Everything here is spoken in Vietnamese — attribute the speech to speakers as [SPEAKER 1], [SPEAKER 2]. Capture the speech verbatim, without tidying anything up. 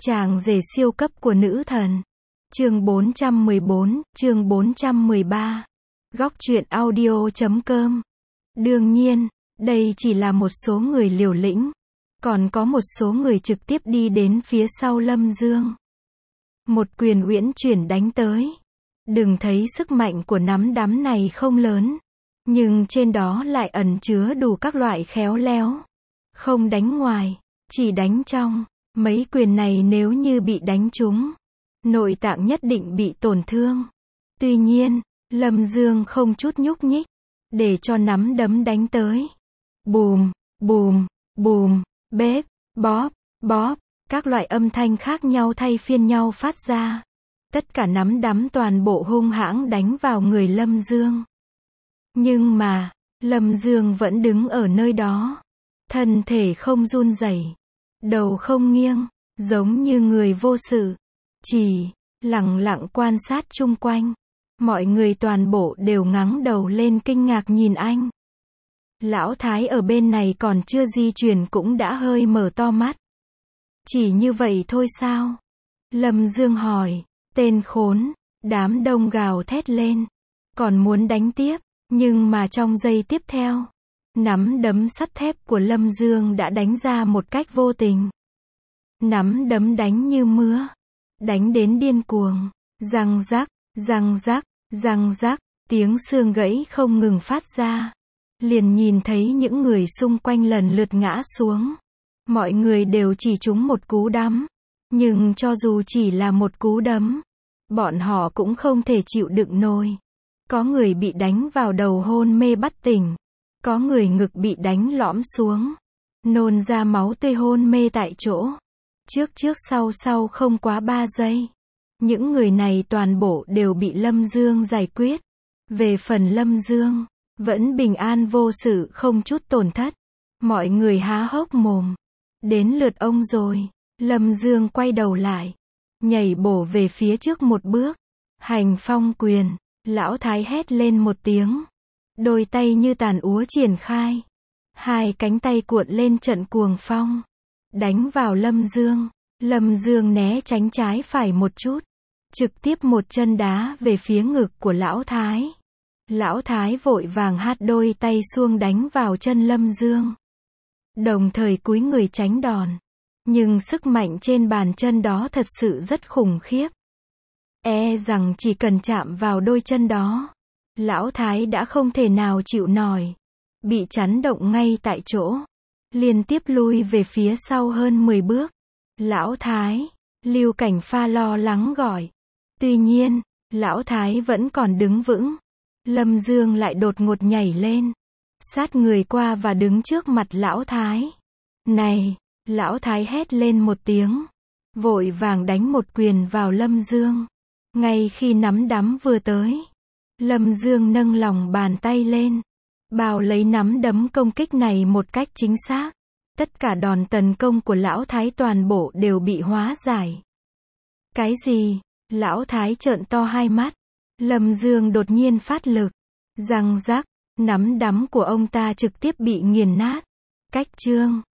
[SPEAKER 1] Chàng rể siêu cấp của nữ thần. Chương bốn trăm mười bốn, chương bốn trăm mười ba. Góc truyện audio chấm com. Đương nhiên, đây chỉ là một số người liều lĩnh. Còn có một số người trực tiếp đi đến phía sau Lâm Dương. Một quyền uyển chuyển đánh tới. Đừng thấy sức mạnh của nắm đấm này không lớn. Nhưng trên đó lại ẩn chứa đủ các loại khéo léo. Không đánh ngoài, chỉ đánh trong. Mấy quyền này nếu như bị đánh trúng, nội tạng nhất định bị tổn thương. Tuy nhiên, Lâm Dương không chút nhúc nhích, để cho nắm đấm đánh tới. Bùm, bùm, bùm, bếp, bóp, bóp, các loại âm thanh khác nhau thay phiên nhau phát ra. Tất cả nắm đấm toàn bộ hung hãng đánh vào người Lâm Dương. Nhưng mà, Lâm Dương vẫn đứng ở nơi đó. Thân thể không run rẩy, đầu không nghiêng, giống như người vô sự. Chỉ lặng lặng quan sát chung quanh. Mọi người toàn bộ đều ngẩng đầu lên kinh ngạc nhìn anh. Lão Thái ở bên này còn chưa di chuyển cũng đã hơi mở to mắt. Chỉ như vậy thôi sao? Lâm Dương hỏi. Tên khốn. Đám đông gào thét lên. Còn muốn đánh tiếp, nhưng mà trong giây tiếp theo, nắm đấm sắt thép của Lâm Dương đã đánh ra một cách vô tình. Nắm đấm đánh như mưa, đánh đến điên cuồng, răng rắc, răng rắc, răng rắc, tiếng xương gãy không ngừng phát ra. Liền nhìn thấy những người xung quanh lần lượt ngã xuống. Mọi người đều chỉ trúng một cú đấm, nhưng cho dù chỉ là một cú đấm, bọn họ cũng không thể chịu đựng nổi. Có người bị đánh vào đầu hôn mê bất tỉnh. Có người ngực bị đánh lõm xuống, nôn ra máu tươi hôn mê tại chỗ. Trước trước sau sau không quá ba giây. Những người này toàn bộ đều bị Lâm Dương giải quyết. Về phần Lâm Dương, vẫn bình an vô sự không chút tổn thất. Mọi người há hốc mồm. Đến lượt ông rồi. Lâm Dương quay đầu lại, nhảy bổ về phía trước một bước. Hành phong quyền. Lão Thái hét lên một tiếng. Đôi tay như tàn úa triển khai. Hai cánh tay cuộn lên trận cuồng phong. Đánh vào Lâm Dương. Lâm Dương né tránh trái phải một chút. Trực tiếp một chân đá về phía ngực của Lão Thái. Lão Thái vội vàng hất đôi tay xuông đánh vào chân Lâm Dương. Đồng thời cúi người tránh đòn. Nhưng sức mạnh trên bàn chân đó thật sự rất khủng khiếp. E rằng chỉ cần chạm vào đôi chân đó, Lão Thái đã không thể nào chịu nổi. Bị chấn động ngay tại chỗ. Liên tiếp lui về phía sau hơn mười bước. Lão Thái, Lưu Cảnh Pha lo lắng gọi. Tuy nhiên, Lão Thái vẫn còn đứng vững. Lâm Dương lại đột ngột nhảy lên. Sát người qua và đứng trước mặt Lão Thái. Này! Lão Thái hét lên một tiếng. Vội vàng đánh một quyền vào Lâm Dương. Ngay khi nắm đấm vừa tới, Lâm Dương nâng lòng bàn tay lên, bao lấy nắm đấm công kích này một cách chính xác. Tất cả đòn tấn công của Lão Thái toàn bộ đều bị hóa giải. Cái gì? Lão Thái trợn to hai mắt. Lâm Dương đột nhiên phát lực. Răng rắc, nắm đấm của ông ta trực tiếp bị nghiền nát. Cách chương